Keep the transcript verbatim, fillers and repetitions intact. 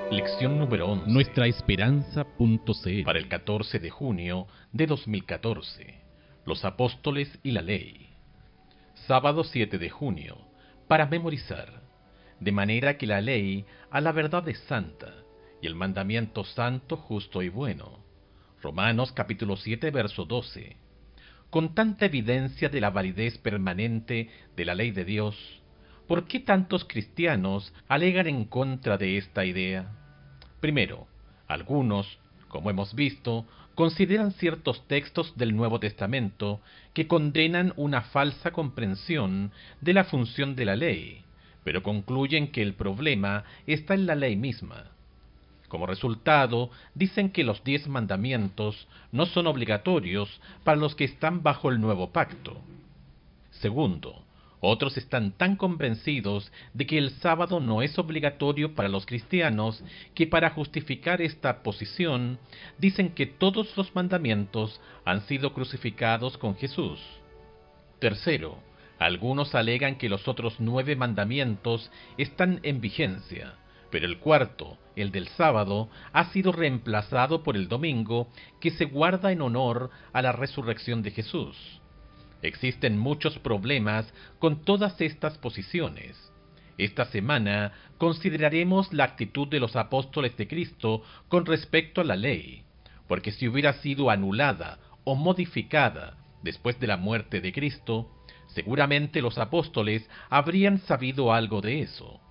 Lección número once. Nuestra Esperanza punto c l. Para el catorce de junio de dos mil catorce. Los apóstoles y la ley. Sábado siete de junio. Para memorizar. De manera que la ley a la verdad es santa, y el mandamiento santo, justo y bueno. Romanos capítulo siete, verso doce. Con tanta evidencia de la validez permanente de la ley de Dios, ¿por qué tantos cristianos alegan en contra de esta idea? Primero, algunos, como hemos visto, consideran ciertos textos del Nuevo Testamento que condenan una falsa comprensión de la función de la ley, pero concluyen que el problema está en la ley misma. Como resultado, dicen que los diez mandamientos no son obligatorios para los que están bajo el nuevo pacto. Segundo, otros están tan convencidos de que el sábado no es obligatorio para los cristianos que para justificar esta posición dicen que todos los mandamientos han sido crucificados con Jesús. Tercero, algunos alegan que los otros nueve mandamientos están en vigencia, pero el cuarto, el del sábado, ha sido reemplazado por el domingo, que se guarda en honor a la resurrección de Jesús. Existen muchos problemas con todas estas posiciones. Esta semana consideraremos la actitud de los apóstoles de Cristo con respecto a la ley, porque si hubiera sido anulada o modificada después de la muerte de Cristo, seguramente los apóstoles habrían sabido algo de eso.